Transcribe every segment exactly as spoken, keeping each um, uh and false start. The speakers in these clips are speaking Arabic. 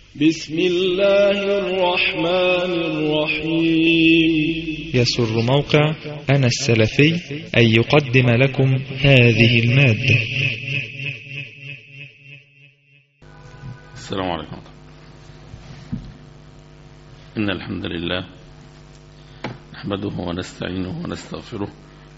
بسم الله الرحمن الرحيم. يسر موقع أنا السلفي أن يقدم لكم هذه المادة. السلام عليكم. إن الحمد لله نحمده ونستعينه ونستغفره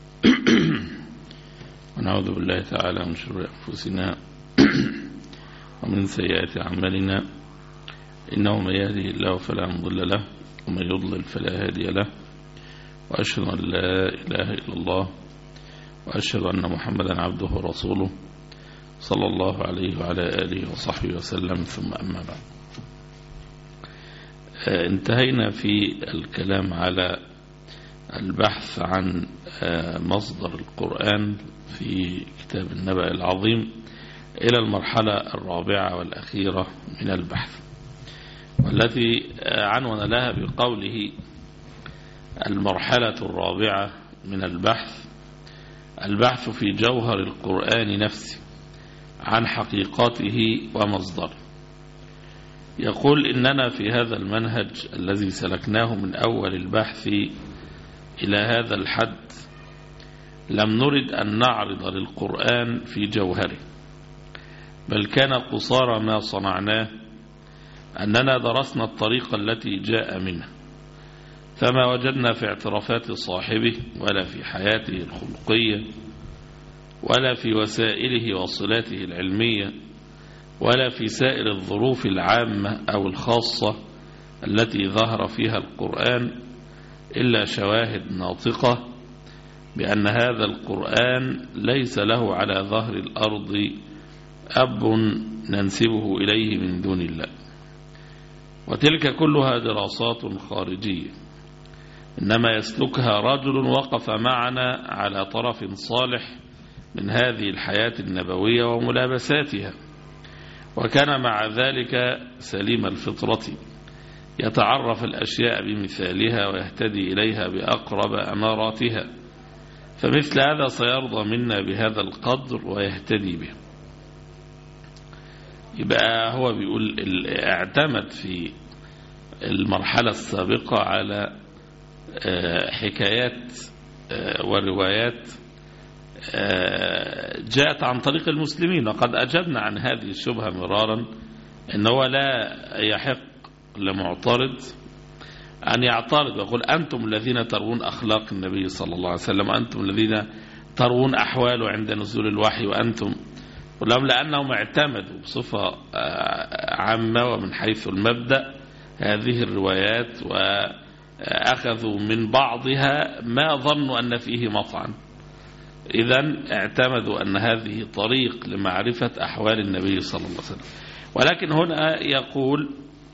ونعوذ بالله تعالى من شرور أنفسنا ومن سيئات أعمالنا، إنه من يهده الله فلا مضل له ومن يضلل فلا هادي له، وأشهد أن لا إله إلا الله وأشهد أن محمدا عبده ورسوله صلى الله عليه وعلى آله وصحبه وسلم، ثم أما بعد. انتهينا في الكلام على البحث عن مصدر القرآن في كتاب النبأ العظيم إلى المرحلة الرابعة والأخيرة من البحث، والتي عنون لها بقوله المرحلة الرابعة من البحث البحث في جوهر القرآن نفسه عن حقيقته ومصدره. يقول إننا في هذا المنهج الذي سلكناه من أول البحث إلى هذا الحد لم نرد أن نعرض للقرآن في جوهره، بل كان قصارى ما صنعناه أننا درسنا الطريقة التي جاء منها، فما وجدنا في اعترافات صاحبه ولا في حياته الخلقية ولا في وسائله وصلاته العلمية ولا في سائر الظروف العامة أو الخاصة التي ظهر فيها القرآن إلا شواهد ناطقة بأن هذا القرآن ليس له على ظهر الأرض أب ننسبه إليه من دون الله، وتلك كلها دراسات خارجية إنما يسلكها رجل وقف معنا على طرف صالح من هذه الحياة النبوية وملابساتها، وكان مع ذلك سليم الفطرة يتعرف الأشياء بمثالها ويهتدي إليها بأقرب أماراتها، فمثل هذا سيرضى منا بهذا القدر ويهتدي به. يبقى هو بيقول اعتمد في المرحلة السابقة على حكايات وروايات جاءت عن طريق المسلمين، وقد أجبنا عن هذه الشبهة مرارا إنه لا يحق لمعترض أن يعترض ويقول أنتم الذين تروون أخلاق النبي صلى الله عليه وسلم، أنتم الذين تروون أحواله عند نزول الوحي، وأنتم ولهم، لأنهم اعتمدوا بصفة عامة ومن حيث المبدأ هذه الروايات وأخذوا من بعضها ما ظنوا أن فيه مطعن. إذن اعتمدوا أن هذه طريق لمعرفة أحوال النبي صلى الله عليه وسلم. ولكن هنا يقول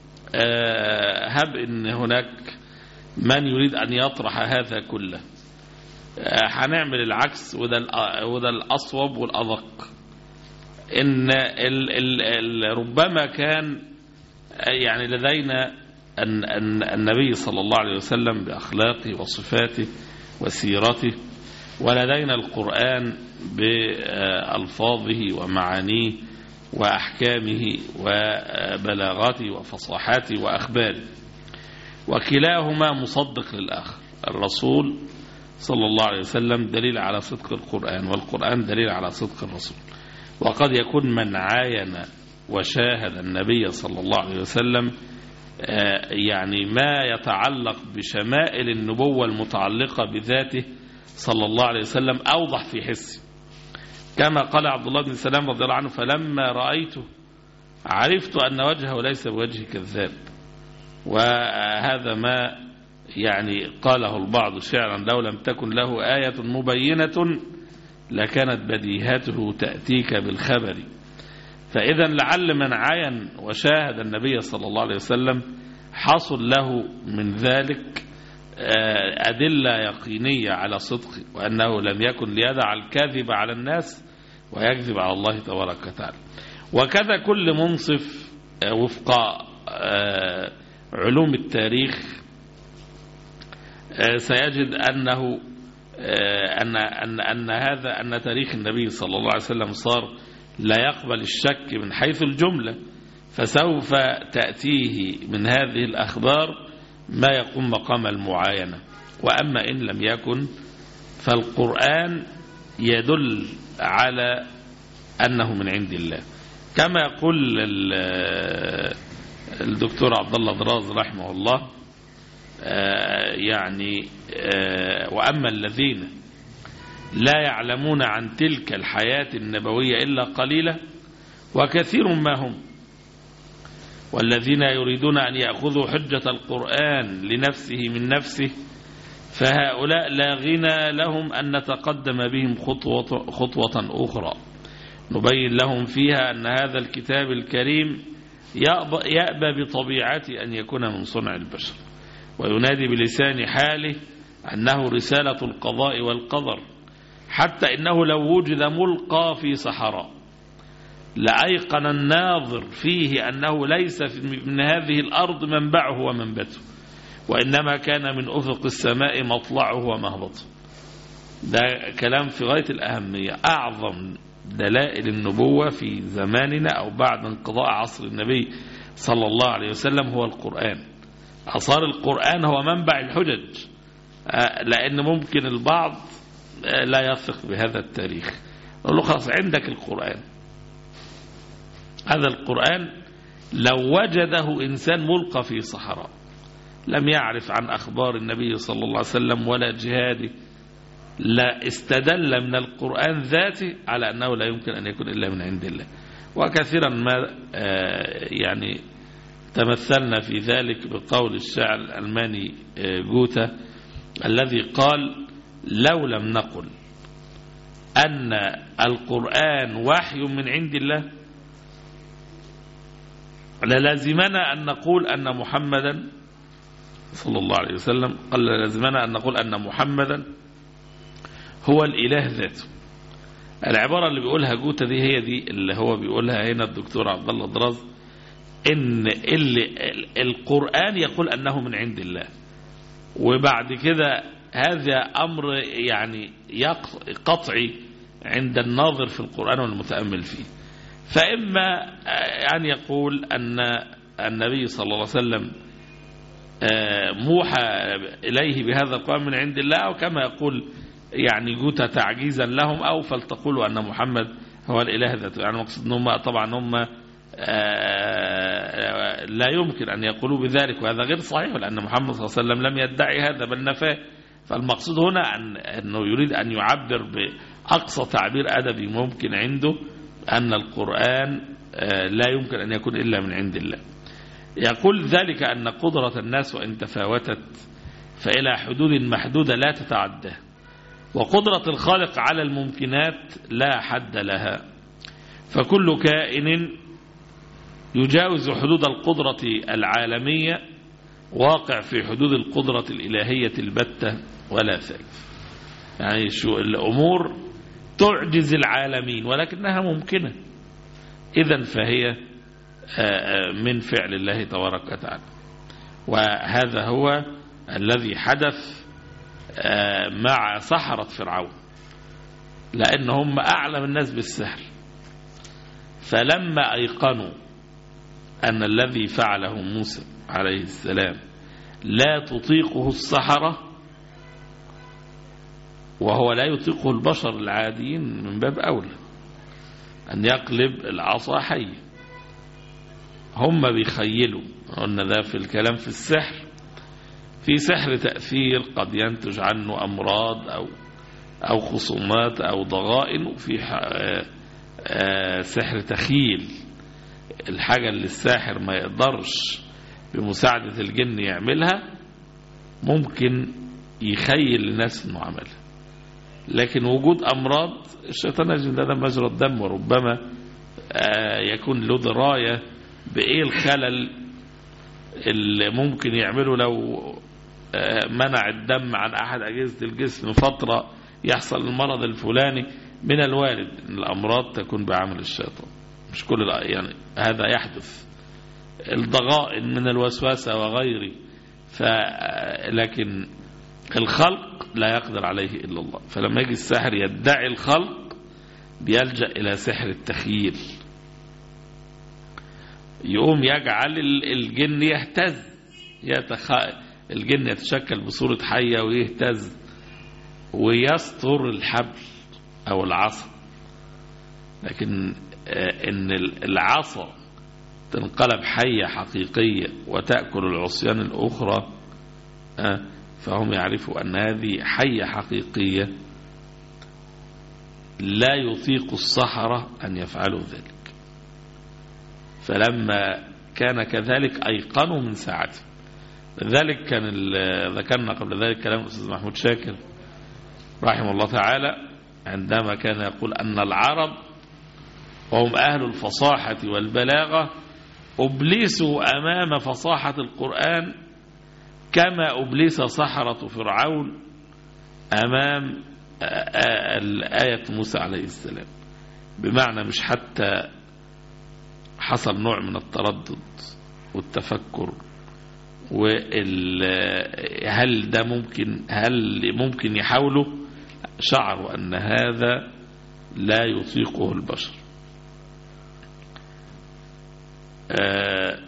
هب إن هناك من يريد أن يطرح هذا كله، هنعمل العكس، وده الأصوب والأدق. إن ال ال ال ربما كان يعني لدينا أن أن النبي صلى الله عليه وسلم بأخلاقه وصفاته وسيرته، ولدينا القرآن بألفاظه ومعانيه وأحكامه وبلاغاته وفصاحاته وأخباره، وكلاهما مصدق للآخر. الرسول صلى الله عليه وسلم دليل على صدق القرآن، والقرآن دليل على صدق الرسول. وقد يكون من عاين وشاهد النبي صلى الله عليه وسلم يعني ما يتعلق بشمائل النبوة المتعلقة بذاته صلى الله عليه وسلم أوضح في حسه، كما قال عبد الله بن سلام رضي الله عنه: فلما رأيته عرفت أن وجهه ليس بوجه كذاب. وهذا ما يعني قاله البعض شعرا: لو لم تكن له آية مبينة لكانت بديهاته تأتيك بالخبر. فإذا لعل من عاين وشاهد النبي صلى الله عليه وسلم حصل له من ذلك أدلة يقينية على صدقه، وأنه لم يكن ليدع الكاذب على الناس ويكذب على الله تبارك وتعالى. وكذا كل منصف وفق علوم التاريخ سيجد أنه أن أن أن هذا أن تاريخ النبي صلى الله عليه وسلم صار لا يقبل الشك من حيث الجملة، فسوف تأتيه من هذه الأخبار ما يقوم مقام المعاينة. وأما إن لم يكن فالقرآن يدل على أنه من عند الله، كما يقول الدكتور عبد الله دراز رحمه الله يعني وأما الذين لا يعلمون عن تلك الحياة النبوية إلا قليلا وكثير ما هم، والذين يريدون أن يأخذوا حجة القرآن لنفسه من نفسه فهؤلاء لا غنى لهم أن نتقدم بهم خطوة, خطوة أخرى نبين لهم فيها أن هذا الكتاب الكريم يأبى بطبيعته أن يكون من صنع البشر، وينادي بلسان حاله أنه رسالة القضاء والقدر، حتى إنه لو وجد ملقى في صحراء لأيقن الناظر فيه أنه ليس من هذه الأرض منبعه ومنبته، وإنما كان من أفق السماء مطلعه ومهبطه. ده كلام في غاية الأهمية. أعظم دلائل النبوة في زماننا أو بعد انقضاء عصر النبي صلى الله عليه وسلم هو القرآن. أصار القرآن هو منبع الحجج، لأن ممكن البعض لا يثق بهذا التاريخ، نقول له خلاص عندك القرآن. هذا القرآن لو وجده إنسان ملقى في صحراء لم يعرف عن أخبار النبي صلى الله عليه وسلم ولا جهاده لا استدل من القرآن ذاته على أنه لا يمكن أن يكون إلا من عند الله. وكثيرا ما يعني تمثلنا في ذلك بقول الشاعر الألماني جوتا الذي قال: لو لم نقل أن القرآن وحي من عند الله للازمنا أن نقول أن محمدا صلى الله عليه وسلم قال لازمنا أن نقول أن محمدا هو الإله ذاته. العبارة اللي بيقولها جوتا دي هي دي اللي هو بيقولها هنا الدكتور عبد الله دراز، إن اللي القرآن يقول أنه من عند الله، وبعد كده هذا أمر يعني قطعي عند الناظر في القرآن والمتأمل فيه. فإما أن يقول أن النبي صلى الله عليه وسلم موحى إليه بهذا القرآن من عند الله، أو كما يقول يعني جوتا تعجيزا لهم، أو فلتقولوا أن محمد هو الإله ذاته. يعني مقصد أنهم طبعا هم لا يمكن أن يقولوا بذلك، وهذا غير صحيح، لأن محمد صلى الله عليه وسلم لم يدعي هذا بل نفاه. فالمقصود هنا أن أنه يريد أن يعبر بأقصى تعبير أدبي ممكن عنده أن القرآن لا يمكن أن يكون إلا من عند الله. يقول ذلك أن قدرة الناس وإن تفاوتت فإلى حدود محدودة لا تتعدى، وقدرة الخالق على الممكنات لا حد لها، فكل كائن يجاوز حدود القدرة العالمية واقع في حدود القدرة الإلهية البتة ولا ثالث. يعني شو الأمور تعجز العالمين ولكنها ممكنة، إذن فهي من فعل الله تبارك وتعالى. وهذا هو الذي حدث مع سحرة فرعون، لأنهم أعلم الناس بالسحر، فلما أيقنوا أن الذي فعله موسى عليه السلام لا تطيقه السحرة، وهو لا يطيقه البشر العاديين من باب أولى أن يقلب العصا حية. هم بيخيلوا، قلنا ده في الكلام في السحر، في سحر تأثير قد ينتج عنه أمراض أو أو خصومات أو ضغائن، وفي سحر تخيل، الحاجة اللي الساحر ما يقدرش بمساعدة الجن يعملها ممكن يخيل للناس انه عملها. لكن وجود أمراض، الشيطان يجري ده مجرى الدم، وربما يكون له دراية بإيه الخلل اللي ممكن يعمله لو منع الدم عن أحد أجهزة الجسم فترة يحصل المرض الفلاني. من الوارد أن الأمراض تكون بعمل الشيطان، مش كل يعني هذا يحدث، الضغائن من الوسوسة وغيره. لكن الخلق لا يقدر عليه إلا الله، فلما يجي الساحر يدعي الخلق بيلجأ إلى سحر التخييل. يقوم يجعل الجن يهتز، يتخ... الجن يتشكل بصورة حية ويهتز ويستر الحبل أو العصا. لكن إن العصا تنقلب حية حقيقية وتأكل العصيان الأخرى، فهم يعرفوا أن هذه حية حقيقية لا يطيق السحرة أن يفعلوا ذلك. فلما كان كذلك أيقنوا من ساعته. لذلك كان ذكرنا قبل ذلك كلام الأستاذ محمود شاكر رحمه الله تعالى عندما كان يقول أن العرب وهم أهل الفصاحة والبلاغة أبلسوا أمام فصاحة القرآن كما أبلس سحرة فرعون أمام الآية موسى عليه السلام. بمعنى مش حتى حصل نوع من التردد والتفكر، وهل ده ممكن هل ممكن يحاولوا، شعروا أن هذا لا يطيقه البشر. آه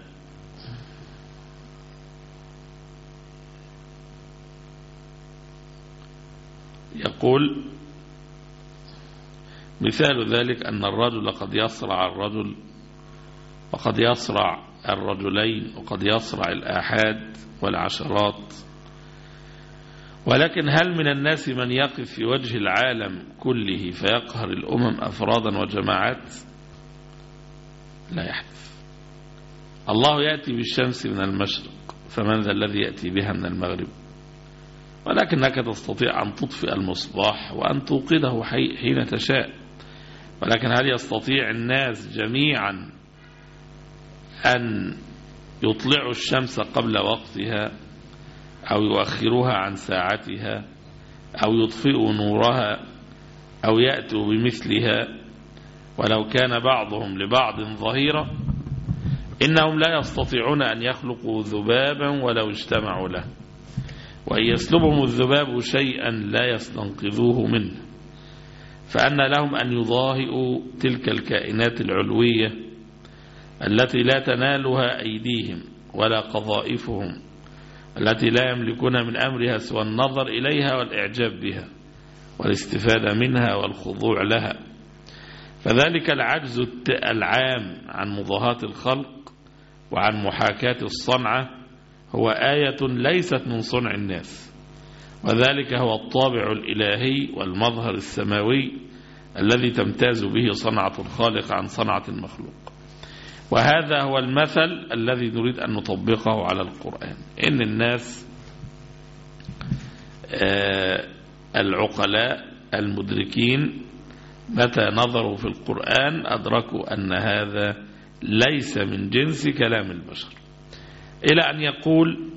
يقول مثال ذلك أن الرجل قد يصرع الرجل وقد يصرع الرجلين وقد يصرع الآحاد والعشرات، ولكن هل من الناس من يقف في وجه العالم كله فيقهر الأمم أفرادا وجماعات؟ لا يحدث. الله يأتي بالشمس من المشرق، فمن ذا الذي يأتي بها من المغرب؟ ولكنك تستطيع أن تطفئ المصباح وأن توقده حين تشاء، ولكن هل يستطيع الناس جميعا أن يطلعوا الشمس قبل وقتها أو يؤخروها عن ساعتها أو يطفئوا نورها أو يأتوا بمثلها ولو كان بعضهم لبعض ظهيرا؟ إنهم لا يستطيعون أن يخلقوا ذبابا ولو اجتمعوا له، وإن يسلبهم الذباب شيئا لا يستنقذوه منه، فأن لهم أن يضاهئوا تلك الكائنات العلوية التي لا تنالها أيديهم ولا قذائفهم، التي لا يملكون من أمرها سوى النظر إليها والإعجاب بها والاستفادة منها والخضوع لها. فذلك العجز العام عن مضاهاة الخلق وعن محاكاة الصنعة هو آية ليست من صنع الناس، وذلك هو الطابع الإلهي والمظهر السماوي الذي تمتاز به صنعة الخالق عن صنعة المخلوق. وهذا هو المثل الذي نريد أن نطبقه على القرآن. إن الناس العقلاء المدركين متى نظروا في القرآن أدركوا أن هذا ليس من جنس كلام البشر، إلى أن يقول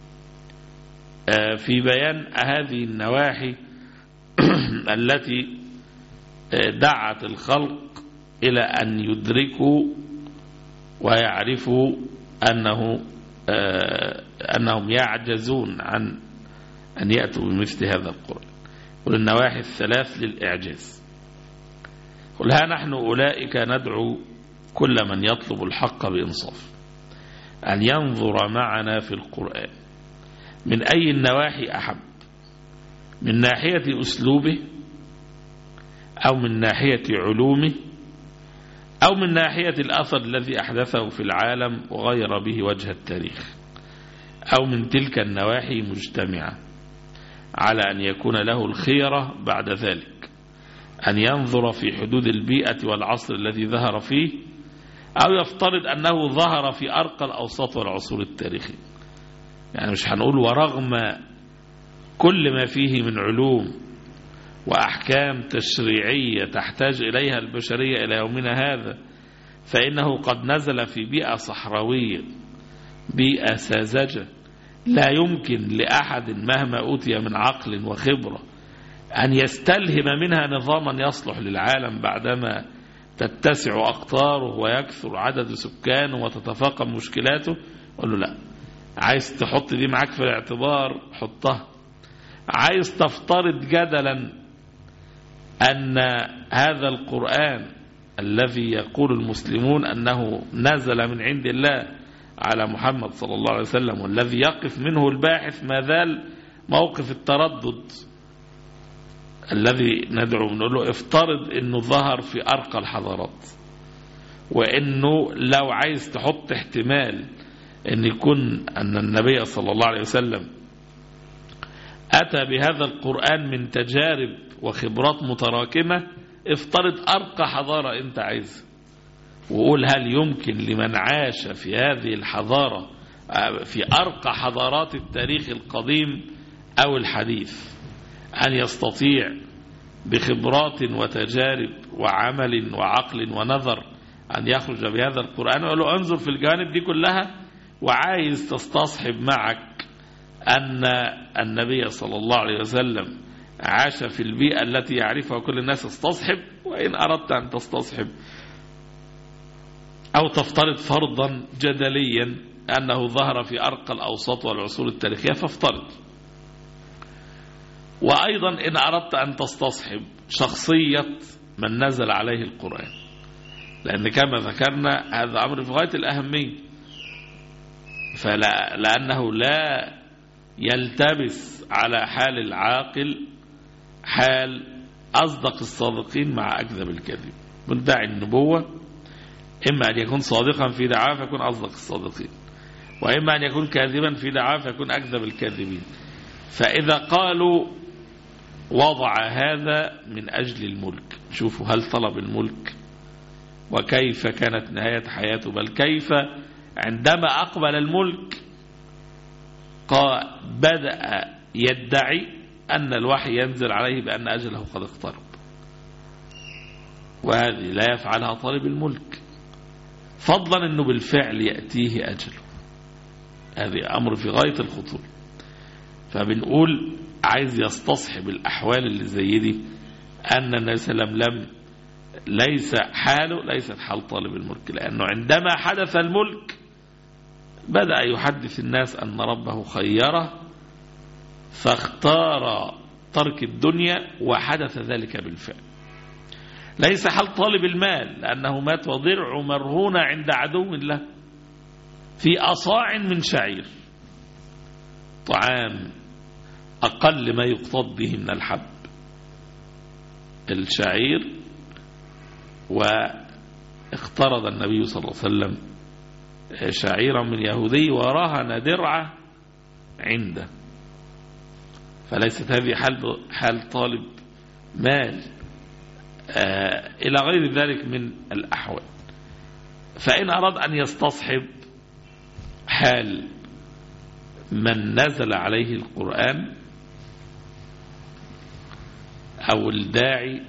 في بيان هذه النواحي التي دعت الخلق إلى أن يدركوا ويعرفوا أنه أنهم يعجزون عن أن يأتوا بمثل هذا القرآن. والنواحي الثلاث للإعجاز. قل ها نحن أولئك ندعو كل من يطلب الحق بإنصاف أن ينظر معنا في القرآن من أي النواحي أحب، من ناحية أسلوبه أو من ناحية علومه أو من ناحية الأثر الذي أحدثه في العالم وغير به وجه التاريخ، أو من تلك النواحي مجتمعة، على أن يكون له الخيرة بعد ذلك أن ينظر في حدود البيئة والعصر الذي ظهر فيه، أو يفترض أنه ظهر في أرقى الأوساط والعصور التاريخية. يعني مش هنقول ورغم كل ما فيه من علوم وأحكام تشريعية تحتاج إليها البشرية إلى يومنا هذا، فإنه قد نزل في بيئة صحراوية، بيئة ساذجة لا يمكن لأحد مهما أوتي من عقل وخبرة أن يستلهم منها نظاما يصلح للعالم بعدما تتسع أقطاره ويكثر عدد سكانه وتتفاقم مشكلاته. قال له لا، عايز تحط دي معاك في الاعتبار حطها. عايز تفترض جدلا أن هذا القرآن الذي يقول المسلمون أنه نزل من عند الله على محمد صلى الله عليه وسلم، والذي يقف منه الباحث ما زال موقف التردد الذي ندعو نقول له افترض انه ظهر في ارقى الحضارات، وانه لو عايز تحط احتمال ان يكون ان النبي صلى الله عليه وسلم اتى بهذا القرآن من تجارب وخبرات متراكمة، افترض ارقى حضارة انت عايز، وقول هل يمكن لمن عاش في هذه الحضارة في ارقى حضارات التاريخ القديم او الحديث أن يستطيع بخبرات وتجارب وعمل وعقل ونظر أن يخرج بهذا القرآن؟ وقال له انظر في الجوانب دي كلها، وعايز تستصحب معك أن النبي صلى الله عليه وسلم عاش في البيئة التي يعرفها كل الناس، استصحب. وإن أردت أن تستصحب أو تفترض فرضا جدليا أنه ظهر في أرقى الأوساط والعصور التاريخية فافترض. وأيضا إن أردت أن تستصحب شخصية من نزل عليه القرآن، لأن كما ذكرنا هذا أمر في غاية الأهمية، فلا لأنه لا يلتبس على حال العاقل حال أصدق الصادقين مع أكذب الكذب. مدعي النبوة إما أن يكون صادقا في دعواه فيكون أصدق الصادقين، وإما أن يكون كاذبا في دعواه فيكون أكذب الكاذبين. فإذا قالوا وضع هذا من أجل الملك، شوفوا هل طلب الملك وكيف كانت نهاية حياته، بل كيف عندما أقبل الملك قال بدأ يدعي أن الوحي ينزل عليه بأن أجله قد اقترب، وهذه لا يفعلها طالب الملك، فضلا أنه بالفعل يأتيه أجله. هذه أمر في غاية الخطورة. فبنقول عايز يستصحب الأحوال اللي زي دي أن النبي صلى الله عليه وسلم لم ليس حاله ليست حال طالب الملك، لأنه عندما حدث الملك بدأ يحدث الناس أن ربه خيره فاختار ترك الدنيا، وحدث ذلك بالفعل. ليس حال طالب المال، لأنه مات وضرع مرهونة عند عدو له في أصاع من شعير، طعام أقل ما يقتض به من الحب الشعير، واقترض النبي صلى الله عليه وسلم شعيرا من يهودي ورهن درعه عنده. فليست هذه حال حال طالب مال آه إلى غير ذلك من الأحوال. فإن أراد أن يستصحب حال من نزل عليه القرآن أو الداعي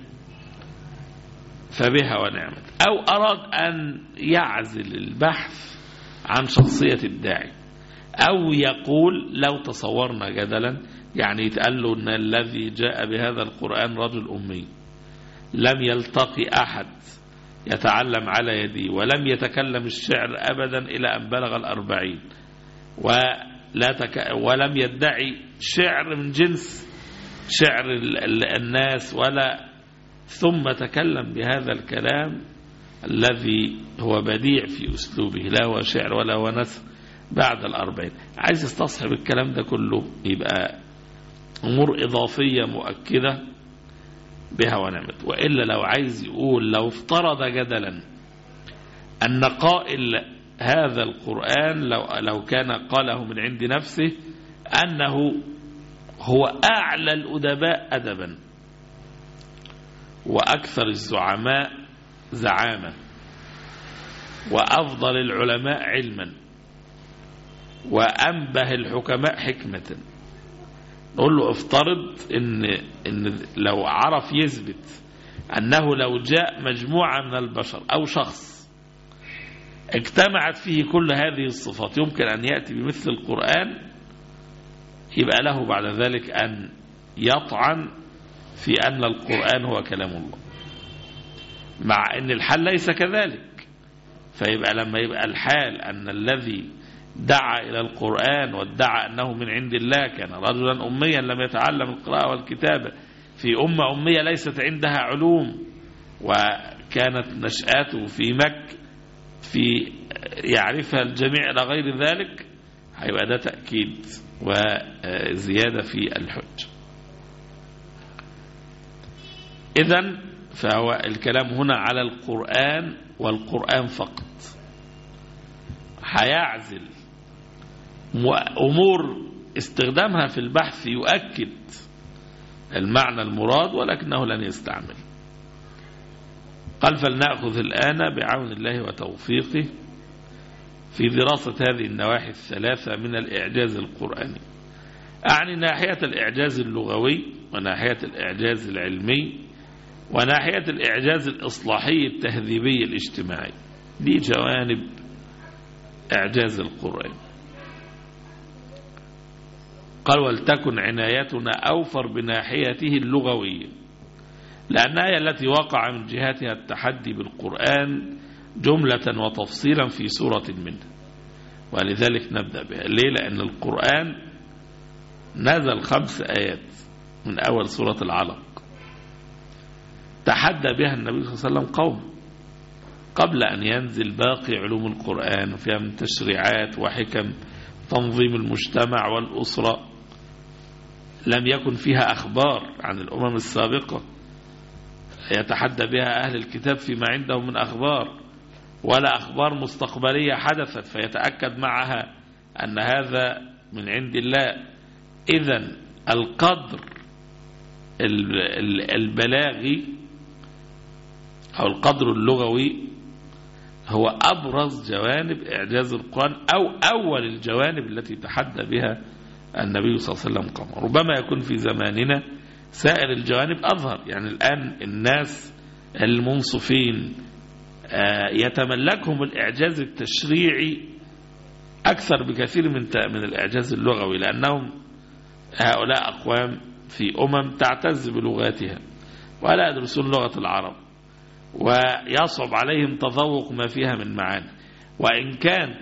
فبها ونعمت، أو أراد أن يعزل البحث عن شخصية الداعي، أو يقول لو تصورنا جدلا يعني يتقال له أن الذي جاء بهذا القرآن رجل أمي لم يلتقي أحد يتعلم على يدي، ولم يتكلم الشعر أبدا إلى أن بلغ الأربعين، ولا تك... ولم يدعي شعر من جنس شعر الناس، ولا ثم تكلم بهذا الكلام الذي هو بديع في أسلوبه، لا هو شعر ولا هو نثر، بعد الأربعين. عايز يستصحب الكلام ده كله، يبقى أمور إضافية مؤكدة بها ونعمت. وإلا لو عايز يقول لو افترض جدلا أن قائل هذا القرآن لو, لو كان قاله من عند نفسه أنه هو أعلى الأدباء أدبا وأكثر الزعماء زعامة وأفضل العلماء علما وأنبه الحكماء حكمة، نقول له افترض إن, إن لو عرف يثبت أنه لو جاء مجموعة من البشر أو شخص اجتمعت فيه كل هذه الصفات يمكن أن يأتي بمثل القرآن، يبقى له بعد ذلك أن يطعن في أن القرآن هو كلام الله، مع أن الحال ليس كذلك. فيبقى لما يبقى الحال أن الذي دعا إلى القرآن وادعى أنه من عند الله كان رجلا أميا لم يتعلم القراءة والكتابة في أمة أمية ليست عندها علوم، كانت نشأته في مكة في يعرفها الجميع إلى غير ذلك، هيبقى ده تأكيد وزيادة في الحج. إذن فهو الكلام هنا على القرآن والقرآن فقط. هيعزل أمور استخدامها في البحث يؤكد المعنى المراد ولكنه لن يستعمل. قال فلنأخذ الآن بعون الله وتوفيقه في دراسة هذه النواحي الثلاثة من الإعجاز القرآني، أعني ناحية الإعجاز اللغوي وناحية الإعجاز العلمي وناحية الإعجاز الإصلاحي التهذيبي الاجتماعي. دي جوانب إعجاز القرآن. قال ولتكن عنايتنا أوفر بناحيته اللغوية، لأنها هي التي وقع من جهتها التحدي بالقرآن جملة وتفصيلا في سورة منه، ولذلك نبدأ بها. ليه؟ لأن القرآن نزل خمس آيات من أول سورة العلق تحدى بها النبي صلى الله عليه وسلم قوم قبل أن ينزل باقي علوم القرآن فيها من تشريعات وحكم تنظيم المجتمع والأسرة. لم يكن فيها أخبار عن الأمم السابقة يتحدى بها أهل الكتاب فيما عندهم من أخبار، ولا أخبار مستقبلية حدثت فيتأكد معها أن هذا من عند الله. إذن القدر البلاغي أو القدر اللغوي هو أبرز جوانب إعجاز القرآن أو أول الجوانب التي تحدى بها النبي صلى الله عليه وسلم قام. ربما يكون في زماننا سائر الجوانب أظهر، يعني الآن الناس المنصفين يتملكهم الإعجاز التشريعي أكثر بكثير من من الإعجاز اللغوي، لأنهم هؤلاء أقوام في أمم تعتز بلغاتها ولا يدرسون لغة العرب، ويصعب عليهم تذوق ما فيها من معاني. وإن كان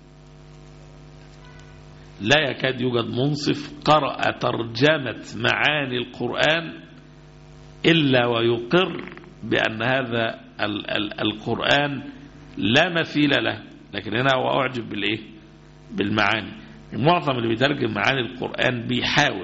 لا يكاد يوجد منصف قرأ ترجمة معاني القرآن إلا ويقر بأن هذا ال ال القرآن لا مثيل له. لكن هنا هو أعجب بالإيه؟ بالمعاني. معظم اللي بيترجم معاني القرآن بيحاول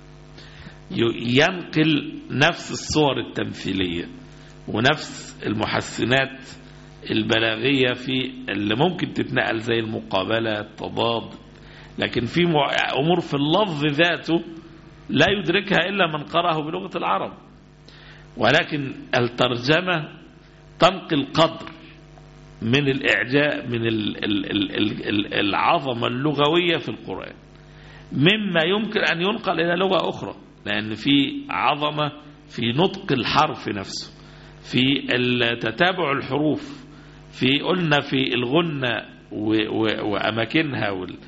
ينقل نفس الصور التمثيلية ونفس المحسنات البلاغية في اللي ممكن تتنقل زي المقابلة التضاد، لكن في أمور في اللفظ ذاته لا يدركها إلا من قرأه بلغة العرب. ولكن الترجمة تنقل قدر من الإعجاء من العظمة اللغوية في القرآن مما يمكن أن ينقل إلى لغة أخرى، لأن في عظمة في نطق الحرف نفسه، في تتابع الحروف، في قلنا في الغنة وأماكنها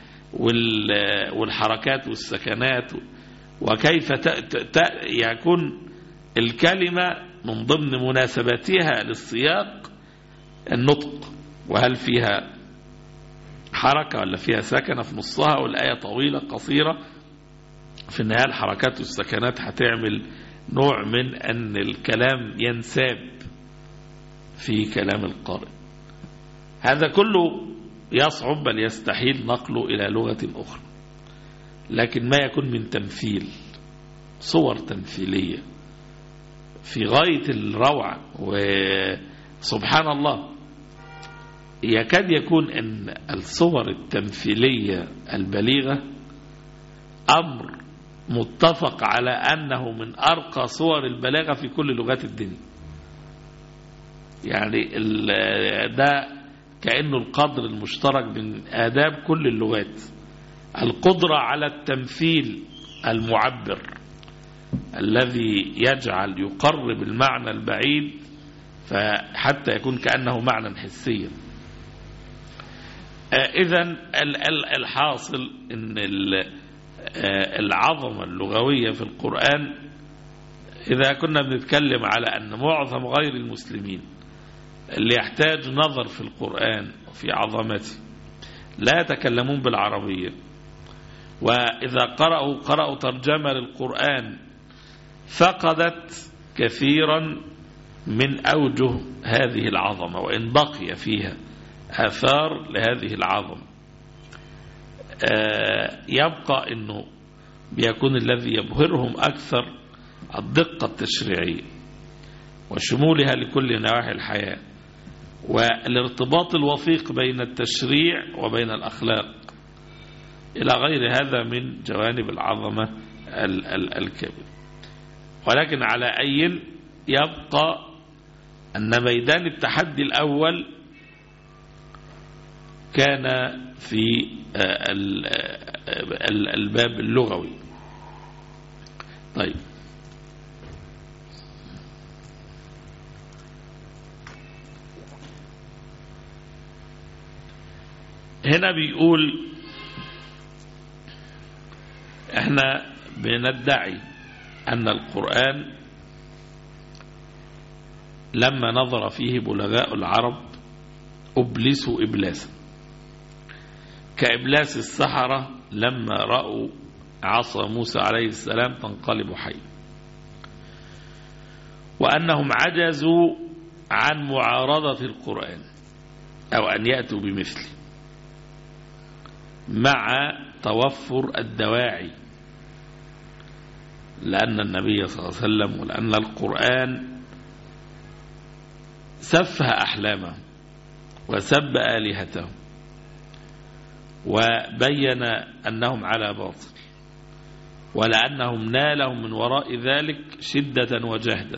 والحركات والسكنات، وكيف يكون الكلمة من ضمن مناسباتها للسياق النطق، وهل فيها حركة ولا فيها سكنة في نصها، والآية طويلة قصيرة. في النهاية الحركات والسكنات هتعمل نوع من أن الكلام ينساب في كلام القارئ. هذا كله يصعب بل يستحيل نقله إلى لغة أخرى، لكن ما يكون من تمثيل، صور تمثيلية في غاية الروعة. وسبحان الله يكاد يكون أن الصور التمثيلية البليغة أمر متفق على أنه من أرقى صور البلاغة في كل لغات الدنيا. يعني ده كأنه القدر المشترك من آداب كل اللغات، القدرة على التمثيل المعبر الذي يجعل يقرب المعنى البعيد فحتى يكون كأنه معنى حسيا. إذن الحاصل أن العظمة اللغوية في القرآن، إذا كنا بنتكلم على أن معظم غير المسلمين اللي يحتاج نظر في القرآن وفي عظمته لا يتكلمون بالعربية، وإذا قرأوا قرأوا ترجمة للقرآن فقدت كثيرا من أوجه هذه العظمة، وإن بقي فيها آثار لهذه العظمة يبقى أنه بيكون الذي يبهرهم أكثر الدقة التشريعية وشمولها لكل نواحي الحياة، والارتباط الوثيق بين التشريع وبين الأخلاق إلى غير هذا من جوانب العظمة الكبيرة. ولكن على أي يبقى أن ميدان التحدي الأول كان في الباب اللغوي. طيب، هنا بيقول احنا بندعي أن القرآن لما نظر فيه بلغاء العرب أبلسوا إبلاسا كإبلاس السحرة لما رأوا عصا موسى عليه السلام تنقلب حي، وأنهم عجزوا عن معارضة القرآن أو أن يأتوا بمثله مع توفر الدواعي، لأن النبي صلى الله عليه وسلم ولأن القرآن سفه أحلامهم وسب آلهتهم وبين أنهم على باطل، ولأنهم نالهم من وراء ذلك شدة وجهدا،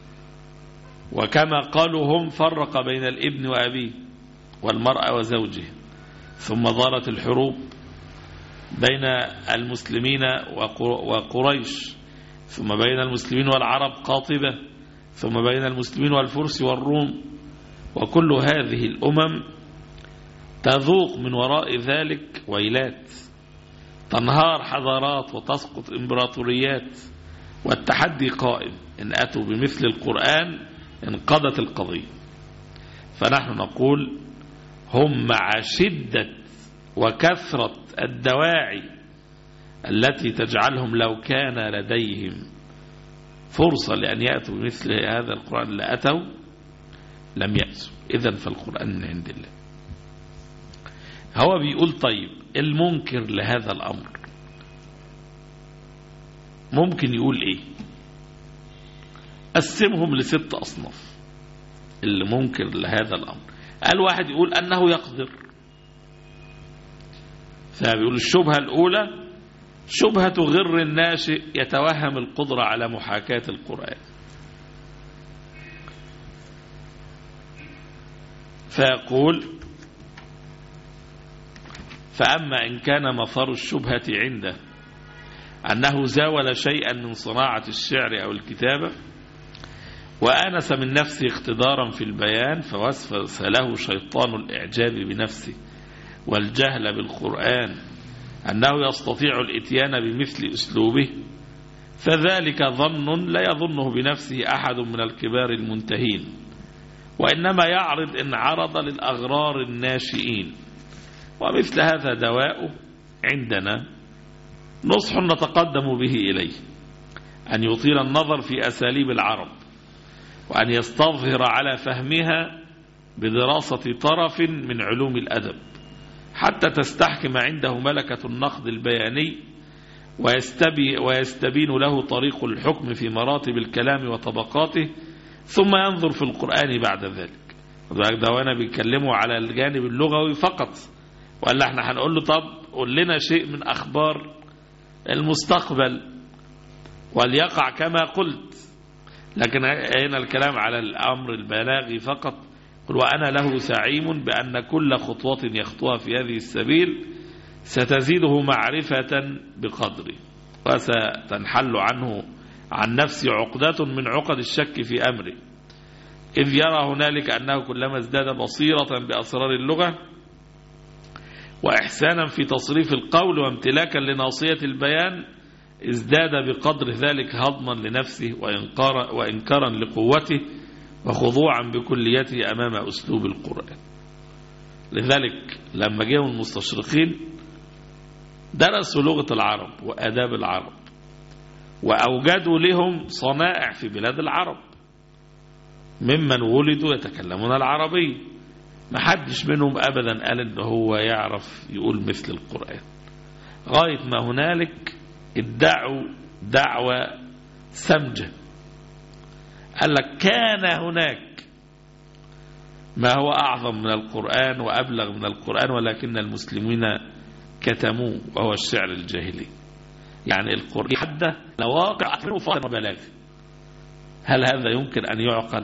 وكما قالوا هم فرق بين الابن وأبيه والمرأة وزوجه، ثم ضارت الحروب بين المسلمين وقريش، ثم بين المسلمين والعرب قاطبة، ثم بين المسلمين والفرس والروم، وكل هذه الأمم تذوق من وراء ذلك ويلات، تنهار حضارات وتسقط إمبراطوريات، والتحدي قائم، إن أتوا بمثل القرآن انقضت القضية. فنحن نقول هم مع شدة وكثرة الدواعي التي تجعلهم لو كان لديهم فرصة لأن يأتوا بمثل هذا القرآن لأتوا، لم يأتوا. إذن فالقرآن من عند الله. هو بيقول طيب المنكر لهذا الأمر ممكن يقول إيه؟ قسمهم لست أصناف. اللي منكر لهذا الأمر قال واحد يقول أنه يقدر، فبيقول الشبهة الأولى شبهة غر الناشئ يتوهم القدرة على محاكاة القرآن، فيقول فأما إن كان مصار الشبهة عنده أنه زاول شيئا من صناعة الشعر أو الكتابة وآنس من نفسه اقتدارا في البيان فوسوس له شيطان الإعجاب بنفسه والجهل بالقرآن أنه يستطيع الإتيان بمثل أسلوبه، فذلك ظن لا يظنه بنفسه أحد من الكبار المنتهين، وإنما يعرض إن عرض للأغرار الناشئين، ومثل هذا دواء عندنا نصح نتقدم به إليه أن يطيل النظر في أساليب العرب، وأن يستظهر على فهمها بدراسة طرف من علوم الأدب حتى تستحكم عنده ملكة النقد البياني ويستبي ويستبين له طريق الحكم في مراتب الكلام وطبقاته، ثم ينظر في القرآن بعد ذلك. ده وانا بيتكلموا على الجانب اللغوي فقط، وقال احنا هنقول له طب قول لنا شيء من أخبار المستقبل وليقع كما قلت، لكن هنا الكلام على الأمر البلاغي فقط. قل وأنا له زعيم بأن كل خطوة يخطوها في هذه السبيل ستزيده معرفة بقدره، وستنحل عنه عن نفسه عقدة من عقد الشك في أمره، إذ يرى هنالك أنه كلما ازداد بصيرة بأسرار اللغة وإحسانا في تصريف القول وامتلاكا لناصية البيان ازداد بقدر ذلك هضما لنفسه وإنكارا, وإنكارا لقوته وخضوعا بكليته أمام أسلوب القرآن. لذلك لما جاءوا المستشرقين درسوا لغة العرب وآداب العرب وأوجدوا لهم صنائع في بلاد العرب، ممن ولدوا يتكلمون العربية، ما حدش منهم أبدا قال إن هو يعرف يقول مثل القرآن. غاية ما هنالك ادعوا دعوة سمجة، قال لك كان هناك ما هو أعظم من القرآن وأبلغ من القرآن ولكن المسلمين كتموه، وهو الشعر الجاهلي. يعني القرآن حده لواقع أكبر فاطمة بلاغ، هل هذا يمكن أن يعقل؟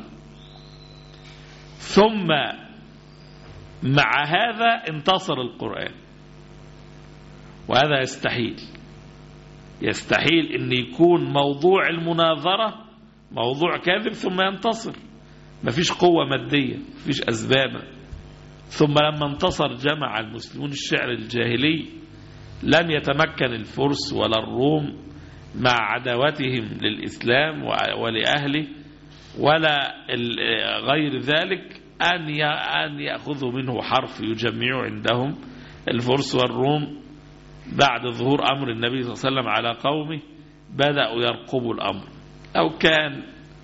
ثم مع هذا انتصر القرآن، وهذا يستحيل يستحيل أن يكون موضوع المناظرة موضوع كاذب ثم ينتصر. مفيش قوة مادية، مفيش أسباب. ثم لما انتصر جمع المسلمون الشعر الجاهلي، لم يتمكن الفرس ولا الروم مع عداوتهم للإسلام ولأهله ولا غير ذلك أن يأخذوا منه حرف يجمعوا عندهم. الفرس والروم بعد ظهور أمر النبي صلى الله عليه وسلم على قومه بدأوا يرقبوا الأمر. أو كان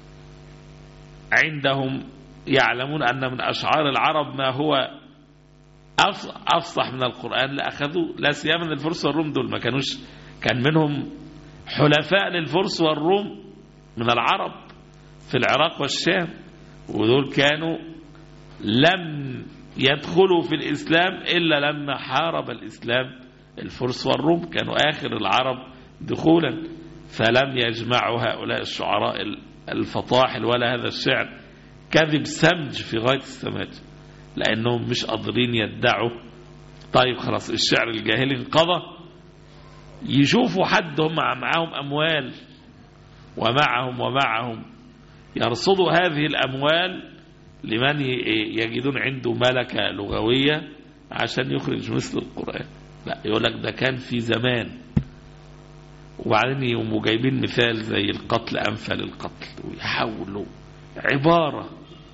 عندهم يعلمون أن من أشعار العرب ما هو أفصح من القرآن لأخذوا، لا سيما من الفرس والروم. دول ما كانوش، كان منهم حلفاء للفرس والروم من العرب في العراق والشام، ودول كانوا لم يدخلوا في الإسلام إلا لما حارب الإسلام الفرس والروم، كانوا آخر العرب دخولا. فلم يجمعوا هؤلاء الشعراء الفطاحل ولا هذا الشعر، كذب سمج في غاية السماج، لأنهم مش قادرين يدعوا. طيب خلاص الشعر الجاهلي انقضى، يشوفوا حد هم معهم أموال ومعهم ومعهم يرصدوا هذه الأموال لمن يجدون عنده ملكة لغوية عشان يخرج مثل القرآن. لا، يقول لك ده كان في زمان. وبعدين يقوموا جايبين مثال زي القتل أمثل القتل، ويحاولوا عبارة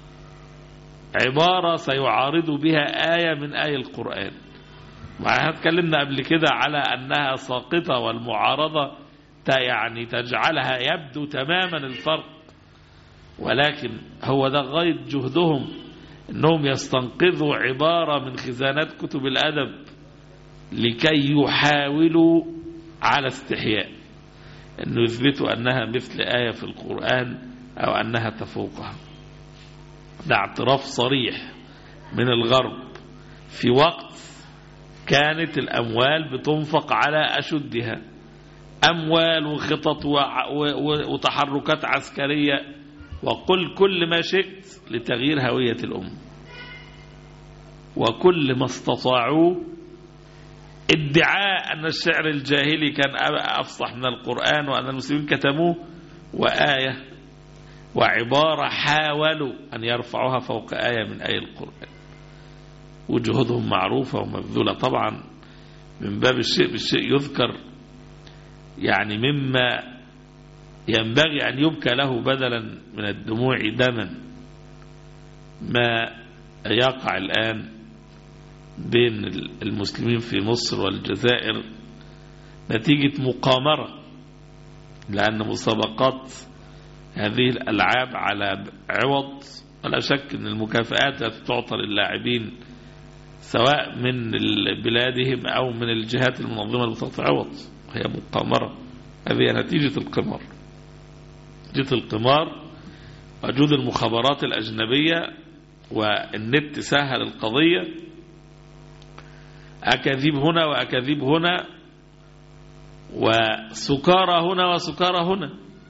عبارة سيعارض بها آية من آية القرآن. وعها اتكلمنا قبل كده على أنها ساقطة، والمعارضة يعني تجعلها يبدو تماما الفرق، ولكن هو ده غاية جهدهم، أنهم يستنقذوا عبارة من خزانات كتب الأدب لكي يحاولوا على استحياء أنه يثبتوا أنها مثل آية في القرآن أو أنها تفوقها. ده اعتراف صريح من الغرب في وقت كانت الأموال بتنفق على أشدها، أموال وخطط وتحركات عسكرية وقل كل ما شئت لتغيير هوية الأمة، وكل ما استطاعوا ادعاء أن الشعر الجاهلي كان أفصح من القرآن وأن المسلمين كتموه، وآية وعبارة حاولوا أن يرفعوها فوق آية من آية القرآن. وجهودهم معروفة ومبذولة طبعا. من باب الشيء بالشيء يذكر، يعني مما ينبغي أن يبكى له بدلا من الدموع دما ما يقع الآن بين المسلمين في مصر والجزائر نتيجة مقامرة، لأن مسابقات هذه الألعاب على عوض، ولا شك أن المكافآت تعطى للاعبين سواء من بلادهم أو من الجهات المنظمة اللي بتعطي عوض، هي مقامرة. هذه نتيجة القمار، نتيجة القمار وجود المخابرات الأجنبية، والنت سهل القضية، أكاذيب هنا وأكاذيب هنا، وسكارى هنا وسكارى هنا.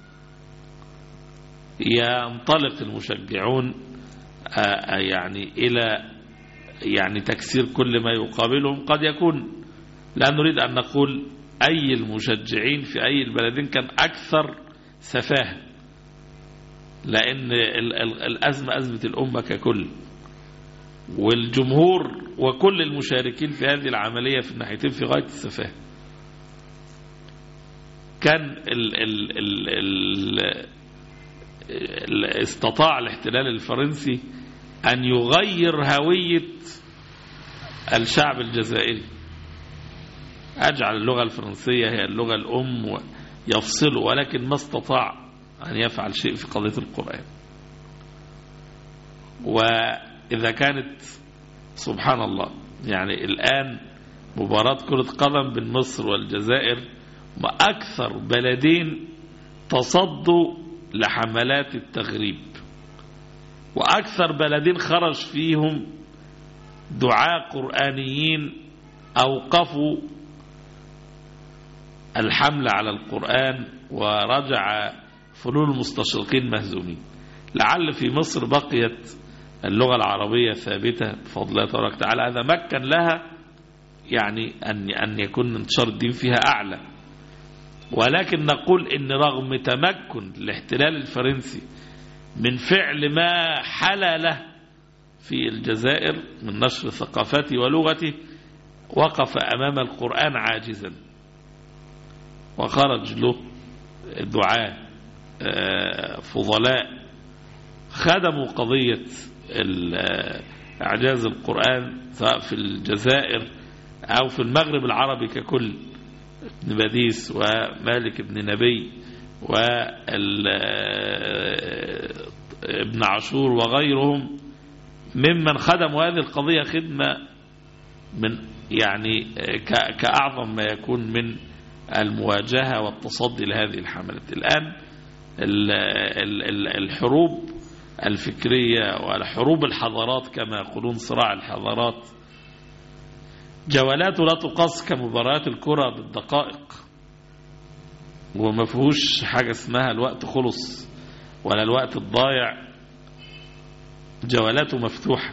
ينطلق المشجعون يعني إلى يعني تكسير كل ما يقابلهم. قد يكون لا نريد أن نقول أي المشجعين في أي البلدين كان أكثر سفاهة، لأن الأزمة أزمة الأمة ككل، والجمهور وكل المشاركين في هذه العملية في الناحيتين في غاية السفاهة. كان ال ال ال ال استطاع الاحتلال الفرنسي أن يغير هوية الشعب الجزائري، أجعل اللغة الفرنسية هي اللغة الأم ويفصله، ولكن ما استطاع أن يفعل شيء في قضية القرآن. وإذا كانت سبحان الله يعني الآن مباراة كرة قدم بين مصر والجزائر وأكثر بلدين تصدوا لحملات التغريب، وأكثر بلدين خرج فيهم دعاة قرآنيين أوقفوا الحملة على القرآن ورجع فنون المستشرقين مهزومين. لعل في مصر بقيت اللغة العربية ثابتة بفضل الله تبارك وتعالى، هذا مكن لها يعني أن أن يكون انتشار الدين فيها أعلى. ولكن نقول إن رغم تمكن الاحتلال الفرنسي من فعل ما حل له في الجزائر من نشر ثقافته ولغته، وقف أمام القرآن عاجزا، وخرج له دعاة فضلاء خدموا قضية إعجاز القرآن سواء في الجزائر أو في المغرب العربي ككل، ابن باديس ومالك بن نبي وابن عاشور وغيرهم ممن خدموا هذه القضية خدمة من يعني كأعظم ما يكون من المواجهة والتصدي لهذه الحملات. الآن الحروب الفكرية والحروب الحضارات كما يقولون صراع الحضارات جولاته لا تقاس كمباريات الكرة بالدقائق، وما فيهوش حاجة اسمها الوقت خلص ولا الوقت الضايع، جولاته مفتوحة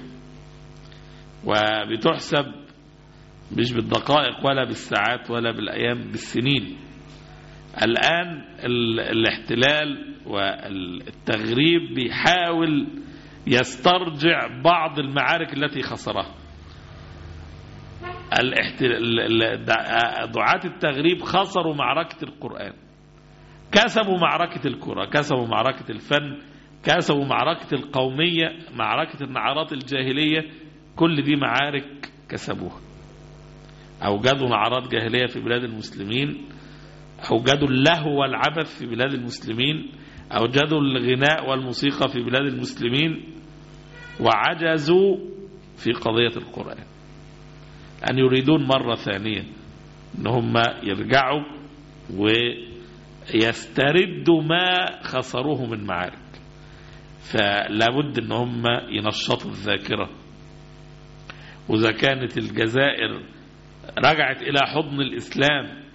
وبتحسب مش بالدقائق ولا بالساعات ولا بالأيام، بالسنين. الآن الاحتلال والتغريب بيحاول يسترجع بعض المعارك التي خسرها. دعاة التغريب خسروا معركة القرآن، كسبوا معركة الكرة، كسبوا معركة الفن، كسبوا معركة القومية، معركة النعرات الجاهلية، كل دي معارك كسبوها. أوجدوا نعرات جاهلية في بلاد المسلمين، أوجدوا اللهو والعبث في بلاد المسلمين، أوجدوا الغناء والموسيقى في بلاد المسلمين، وعجزوا في قضية القرآن. أن يريدون مرة ثانية أن هم يرجعوا ويستردوا ما خسروه من معارك، فلابد أن هم ينشطوا الذاكرة. وإذا كانت الجزائر رجعت إلى حضن الإسلام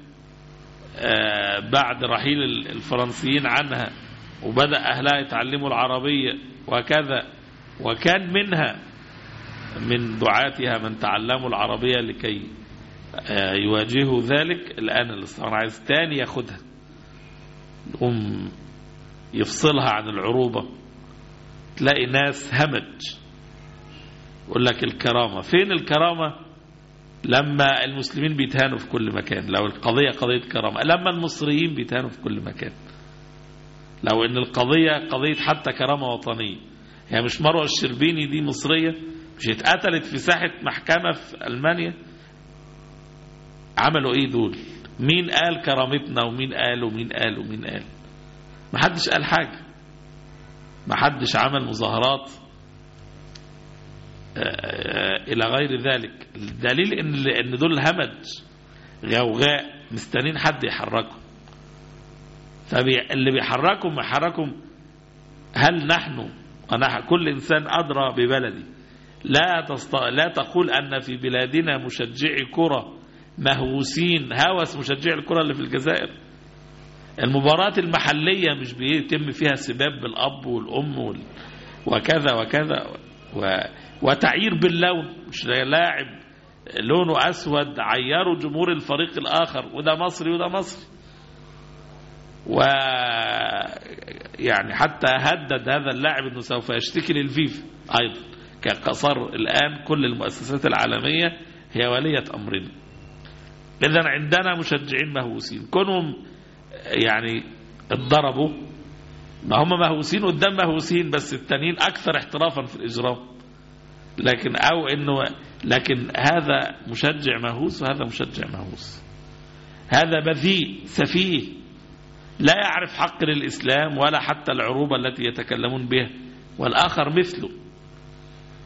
بعد رحيل الفرنسيين عنها وبدأ أهلها يتعلموا العربية وكذا، وكان منها من دعاتها من تعلموا العربية لكي يواجهوا ذلك، الآن الاستعمار عايز تاني ياخدها يقوم يفصلها عن العروبة. تلاقي ناس همج يقول لك الكرامة، فين الكرامة لما المسلمين بيتهانوا في كل مكان؟ لو القضية قضية كرامة، لما المصريين بيتهانوا في كل مكان، لو ان القضية قضية حتى كرامة وطنية. يعني مش مروة الشربيني دي مصرية مش اتقتلت في ساحة محكمة في ألمانيا؟ عملوا ايه دول؟ مين قال كرامتنا ومين قال ومين قال ومين قال؟ ما حدش قال حاجة، ما حدش عمل مظاهرات إلى غير ذلك. الدليل إن إن دول همج غوغاء مستنين حد يحركهم. فاللي بيحركهم يحركهم هل نحن أنا كل إنسان أدرى ببلدي لا تست... لا تقول أن في بلادنا مشجعي كرة مهووسين هوس مشجعي الكرة اللي في الجزائر. المباراة المحلية مش بيتم فيها سباب بالأب والأم وال... وكذا وكذا و... وتعيير باللون، مش لاعب لونه أسود عيروا جمهور الفريق الآخر وده مصري وده مصري. و يعني حتى هدد هذا اللاعب أنه سوف يشتكي للفيفا أيضا، كقصر الآن كل المؤسسات العالمية هي ولية أمرنا. إذن عندنا مشجعين مهووسين، كونهم يعني اتضربوا، ما هم مهووسين قدام مهووسين، بس التانيين أكثر احترافا في الإجرام. لكن أو إنه لكن هذا مشجع مهووس وهذا مشجع مهووس، هذا بذيء سفيه لا يعرف حق للإسلام ولا حتى العروبة التي يتكلمون بها، والآخر مثله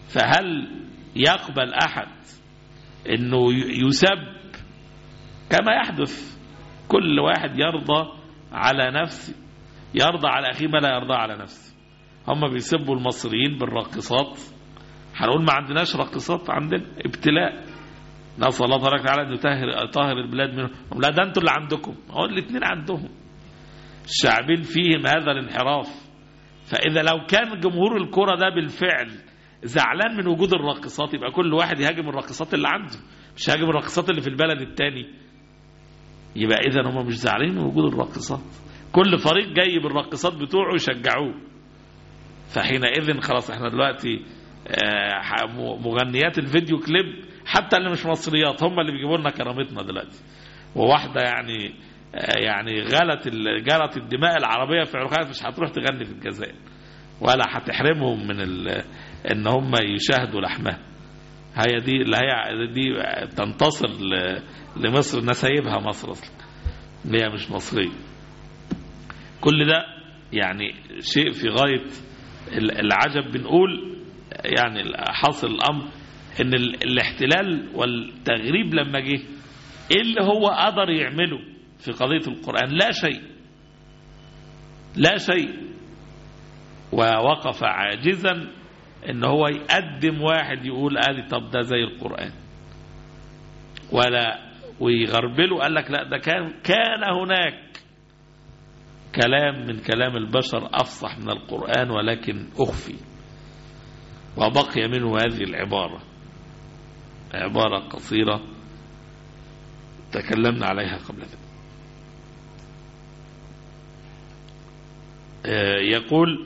فهل يقبل أحد أنه يسب كما يحدث؟ كل واحد يرضى على نفسه، يرضى على أخيه ما لا يرضى على نفسه. هم بيسبوا المصريين بالراقصات، هنقول ما عندناش راقصات، عندنا ابتلاء، نسأل الله تبارك وتعالى أن يطهر طاهر البلاد منهم. لا ده أنتوا اللي عندكم، هو الاثنين عندهم، الشعبين فيهم هذا الانحراف. فإذا لو كان جمهور الكرة ده بالفعل زعلان من وجود الراقصات، يبقى كل واحد يهاجم الراقصات اللي عنده، مش يهاجم الراقصات اللي في البلد التاني. يبقى إذا هم مش زعلانين من وجود الراقصات، كل فريق جاي بالراقصات بتوعه يشجعوه. فحينئذ خلاص احنا دلوقتي مغنيات الفيديو كليب حتى اللي مش مصريات هم اللي بيجيبوا لنا كرامتنا دلوقتي. وواحدة يعني يعني غلت جرت الدماء العربية في عرقها، مش هتروح تغني في الجزائر ولا هتحرمهم من ان هم يشاهدوا لحمها. هي دي اللي هي دي تنتصر لمصر، نسايبها مصر اصلا اللي هي مش مصرية. كل ده يعني شيء في غاية العجب. بنقول يعني حاصل الأمر ان الاحتلال والتغريب لما جه ايه اللي هو قدر يعمله في قضية القرآن؟ لا شيء، لا شيء. ووقف عاجزا ان هو يقدم واحد يقول ادي طب ده زي القرآن، ولا ويغربله. قال لك لا ده كان كان هناك كلام من كلام البشر افصح من القرآن ولكن اخفي، وبقي منه هذه العبارة، عبارة قصيرة تكلمنا عليها قبل ذلك. يقول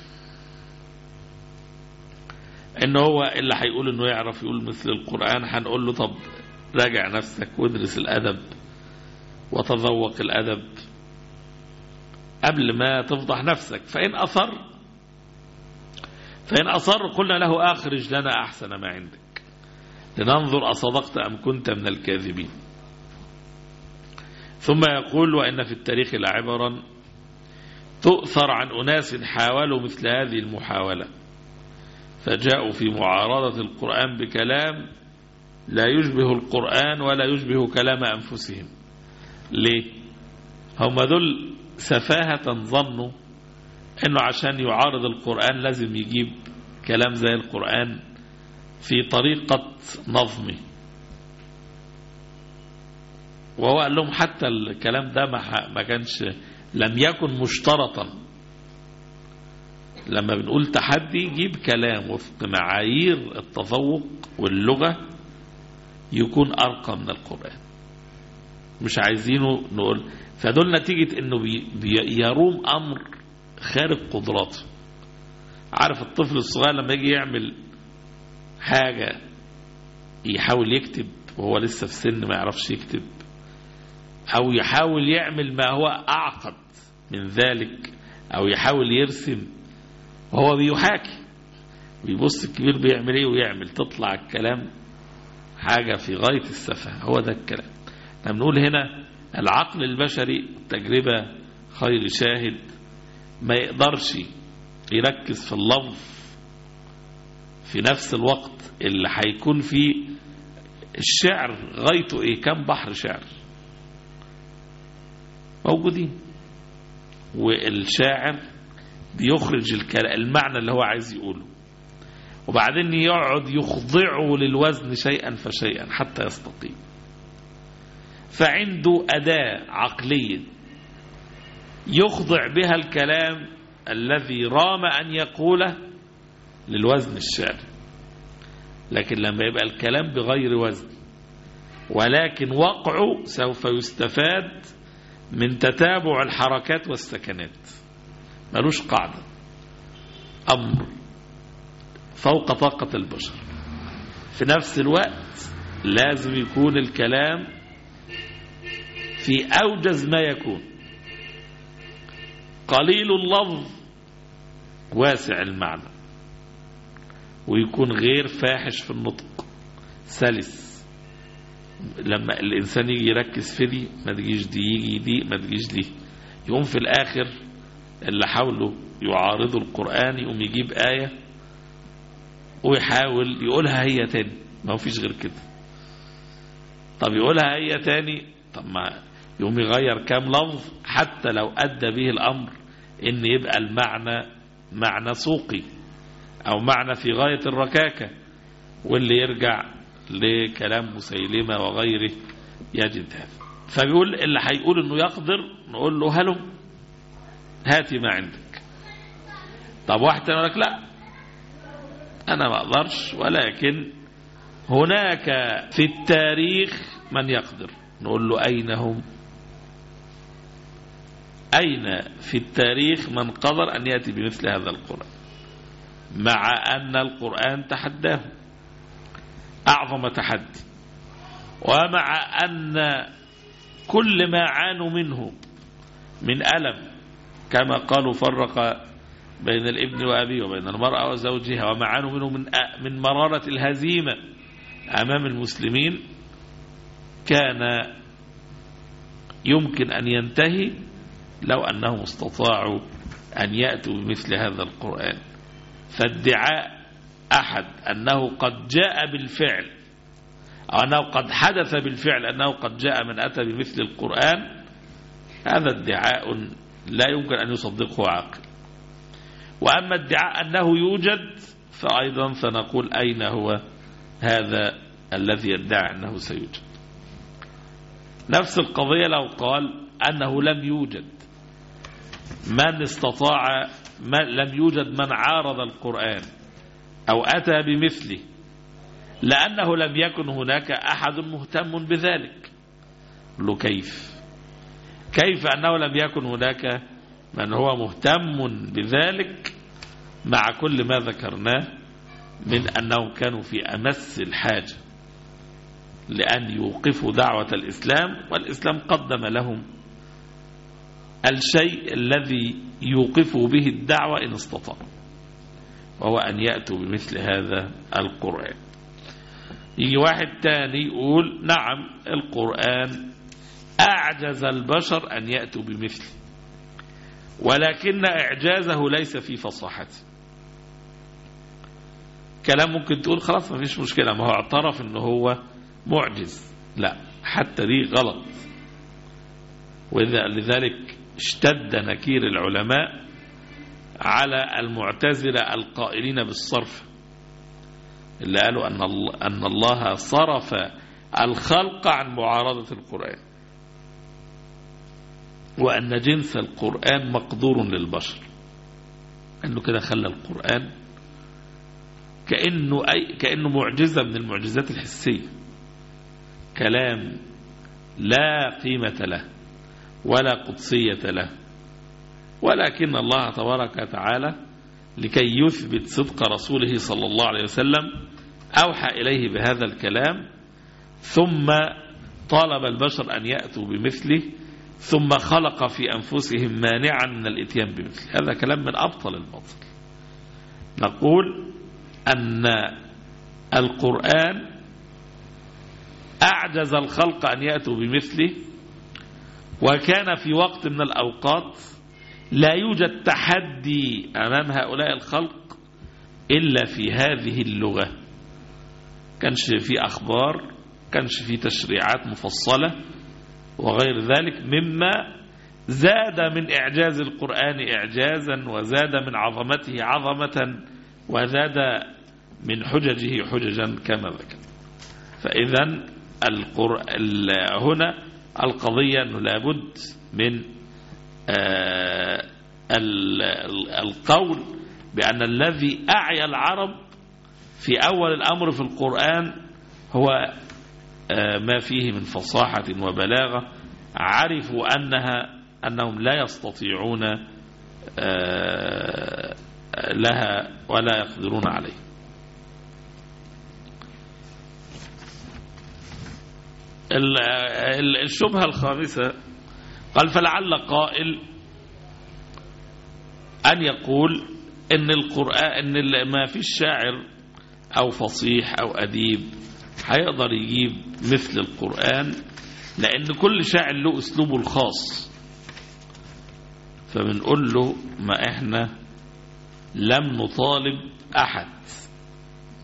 إنه هو اللي هيقول إنه يعرف يقول مثل القرآن، هنقول له طب راجع نفسك وادرس الأدب وتذوق الأدب قبل ما تفضح نفسك. فإن أصر فإن أصر قلنا له آخرج لنا أحسن ما عندك لننظر أصدقت أم كنت من الكاذبين. ثم يقول وإن في التاريخ لعبرا تؤثر عن أناس حاولوا مثل هذه المحاولة فجاءوا في معارضة القرآن بكلام لا يشبه القرآن ولا يشبه كلام أنفسهم. ليه؟ هم دول سفاهة ظنوا إنه عشان يعارض القرآن لازم يجيب كلام زي القرآن في طريقة نظمه. وهو قال لهم حتى الكلام ده ما كانش لم يكن مشترطا. لما بنقول تحدي جيب كلام وفق معايير التذوق واللغة يكون أرقى من القرآن، مش عايزينه نقول. فدول نتيجة انه يروم امر خارج قدراته. عارف الطفل الصغير لما يجي يعمل حاجة يحاول يكتب وهو لسه في سن ما يعرفش يكتب، او يحاول يعمل ما هو اعقد من ذلك، او يحاول يرسم وهو بيحاكي ويبص الكبير بيعمل ايه ويعمل، تطلع الكلام حاجة في غاية السفه. هو ده الكلام. احنا بنقول هنا العقل البشري تجربة خير شاهد، ما يقدرش يركز في اللفظ في نفس الوقت اللي هيكون فيه الشعر غايته ايه. كم بحر شعر موجودين، والشاعر بيخرج المعنى اللي هو عايز يقوله، وبعدين يقعد يخضعه للوزن شيئا فشيئا حتى يستقيم. فعنده أداة عقلية يخضع بها الكلام الذي رام أن يقوله للوزن الشعري. لكن لما يبقى الكلام بغير وزن ولكن وقعه سوف يستفاد من تتابع الحركات والسكنات، ملوش قاعدة، أمر فوق طاقة البشر. في نفس الوقت لازم يكون الكلام في أوجز ما يكون، قليل اللفظ واسع المعنى، ويكون غير فاحش في النطق، سلس. لما الإنسان يجي يركز في دي ما تجيش دي، يجي دي ما تجيش دي، يقوم في الآخر اللي حاولوا يعارضوا القرآن يقوم يجيب آية ويحاول يقولها هي تاني، ما هو فيش غير كده. طب يقولها هي تاني، طب ما يقوم يغير كام لفظ حتى لو أدى به الأمر إن يبقى المعنى معنى سوقي أو معنى في غاية الركاكة، واللي يرجع لكلام مسيلمة وغيره يجد هذا. فبيقول اللي هيقول إنه يقدر نقول له هلم هاتي ما عندك. طب واحد يقول لك لا أنا ما أقدرش، ولكن هناك في التاريخ من يقدر، نقول له أين هم؟ أين في التاريخ من قدر أن يأتي بمثل هذا القرآن، مع أن القرآن تحداه أعظم تحدي، ومع أن كل ما عانوا منه من ألم، كما قالوا فرق بين الابن وأبيه وبين المرأة وزوجها، وما عانوا منه من من مرارة الهزيمة أمام المسلمين، كان يمكن أن ينتهي لو أنهم استطاعوا أن يأتوا بمثل هذا القرآن. فادعاء أحد أنه قد جاء بالفعل أو أنه قد حدث بالفعل أنه قد جاء من أتى بمثل القرآن، هذا ادعاء لا يمكن أن يصدقه عاقل. وأما ادعاء أنه يوجد فأيضا سنقول أين هو هذا الذي يدعي أنه سيوجد. نفس القضية لو قال أنه لم يوجد من استطاع، ما لم يوجد من عارض القرآن أو أتى بمثله، لأنه لم يكن هناك أحد مهتم بذلك. له كيف كيف أنه لم يكن هناك من هو مهتم بذلك، مع كل ما ذكرناه من أنهم كانوا في أمس الحاجة لأن يوقفوا دعوة الإسلام، والإسلام قدم لهم الشيء الذي يوقفوا به الدعوة إن استطاعوا، وهو أن يأتوا بمثل هذا القرآن. يجي واحد تاني يقول نعم القرآن أعجز البشر أن يأتوا بمثله، ولكن إعجازه ليس في فصاحته. كلام ممكن تقول خلاص ما فيش مشكلة، ما هو اعترف انه هو معجز. لا، حتى دي غلط. ولذلك اشتد نكير العلماء على المعتزلة القائلين بالصرف، اللي قالوا أن الله, أن الله صرف الخلق عن معارضة القرآن، وأن جنس القرآن مقدور للبشر. أنه كده خلى القرآن كأنه, أي كأنه معجزة من المعجزات الحسية، كلام لا قيمة له ولا قدسية له. ولكن الله تبارك وتعالى لكي يثبت صدق رسوله صلى الله عليه وسلم أوحى إليه بهذا الكلام، ثم طالب البشر أن يأتوا بمثله، ثم خلق في أنفسهم مانعا من الاتيان بمثله. هذا كلام من أبطل الباطل. نقول أن القرآن أعجز الخلق أن يأتوا بمثله، وكان في وقت من الأوقات لا يوجد تحدي أمام هؤلاء الخلق إلا في هذه اللغة. كانش في أخبار، كانش في تشريعات مفصلة وغير ذلك، مما زاد من إعجاز القرآن إعجازا، وزاد من عظمته عظمة، وزاد من حججه حججا كما ذكر. فإذا هنا القضية أنه لابد من القول بأن الذي أعيا العرب في أول الأمر في القرآن هو ما فيه من فصاحة وبلاغة، عرفوا أنها أنهم لا يستطيعون لها ولا يقدرون عليه. الشبهة الخامسة قال فلعل قائل أن يقول إن القرآن إن ما فيش شاعر أو فصيح أو أديب هيقدر يجيب مثل القرآن، لأن كل شاعر له أسلوبه الخاص. فبنقول له ما إحنا لم نطالب أحد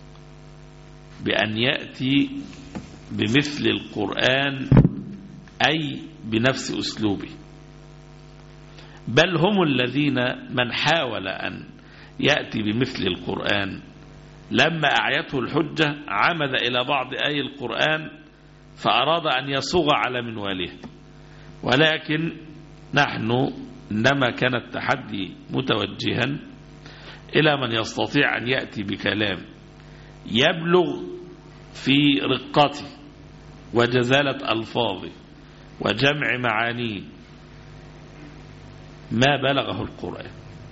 بأن يأتي بمثل القرآن أي بنفس أسلوبه، بل هم الذين من حاول أن يأتي بمثل القرآن لما أعيته الحجة عمد إلى بعض آي القرآن فأراد أن يصغ على منواله. ولكن نحن إنما كان التحدي متوجها إلى من يستطيع أن يأتي بكلام يبلغ في رقته وجزالة ألفاظه وجمع معانيه ما بلغه القرآن.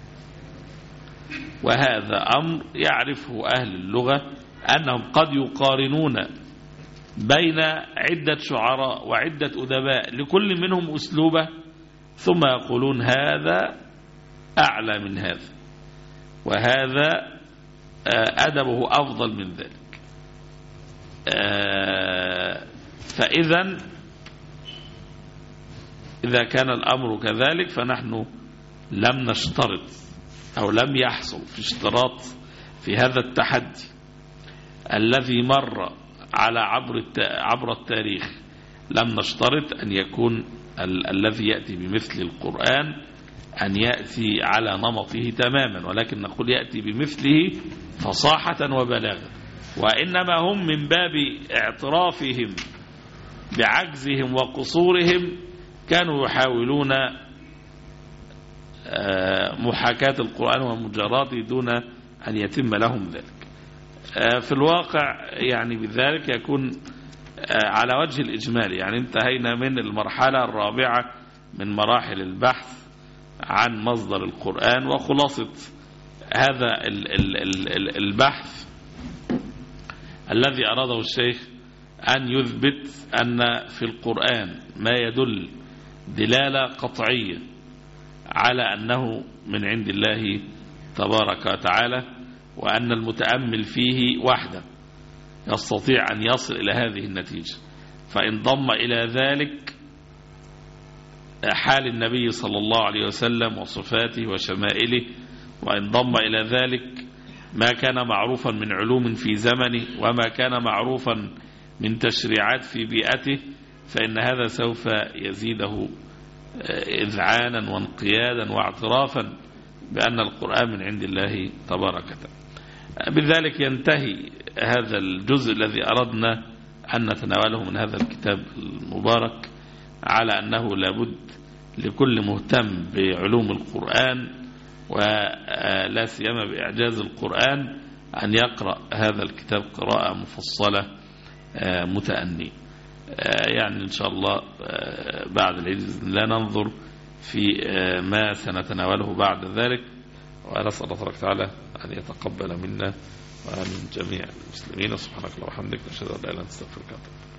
وهذا أمر يعرفه أهل اللغة، أنهم قد يقارنون بين عدة شعراء وعدة أدباء لكل منهم أسلوبه ثم يقولون هذا أعلى من هذا وهذا أدبه أفضل من ذلك. فإذا إذا كان الأمر كذلك فنحن لم نشترط أو لم يحصل في اشتراط في هذا التحدي الذي مر على عبر عبر التاريخ، لم نشترط أن يكون ال الذي يأتي بمثل القرآن أن يأتي على نمطه تماما، ولكن نقول يأتي بمثله فصاحة وبلاغة. وإنما هم من باب اعترافهم بعجزهم وقصورهم كانوا يحاولون محاكاة القرآن ومجراته دون أن يتم لهم ذلك. في الواقع يعني بذلك يكون على وجه الإجمال، يعني انتهينا من المرحلة الرابعة من مراحل البحث عن مصدر القرآن. وخلاصة هذا البحث الذي أراده الشيخ أن يثبت أن في القرآن ما يدل دلالة قطعية على أنه من عند الله تبارك وتعالى، وأن المتأمل فيه وحده يستطيع أن يصل إلى هذه النتيجة. فإن ضم إلى ذلك حال النبي صلى الله عليه وسلم وصفاته وشمائله، وإن ضم إلى ذلك ما كان معروفا من علوم في زمنه وما كان معروفا من تشريعات في بيئته، فإن هذا سوف يزيده إذعانا وانقيادا واعترافا بأن القرآن من عند الله تبارك وتعالى. بذلك ينتهي هذا الجزء الذي أردنا أن نتناوله من هذا الكتاب المبارك، على أنه لابد لكل مهتم بعلوم القرآن ولا سيما بإعجاز القرآن أن يقرأ هذا الكتاب قراءة مفصلة متأنية. يعني إن شاء الله بعد العيد لا ننظر في ما سنتناوله بعد ذلك، ونسأل الله تعالى أن يتقبل منا ومن جميع المسلمين. سبحانك اللهم وبحمدك، نشهد أن لا إله إلا أنت، نستغفرك.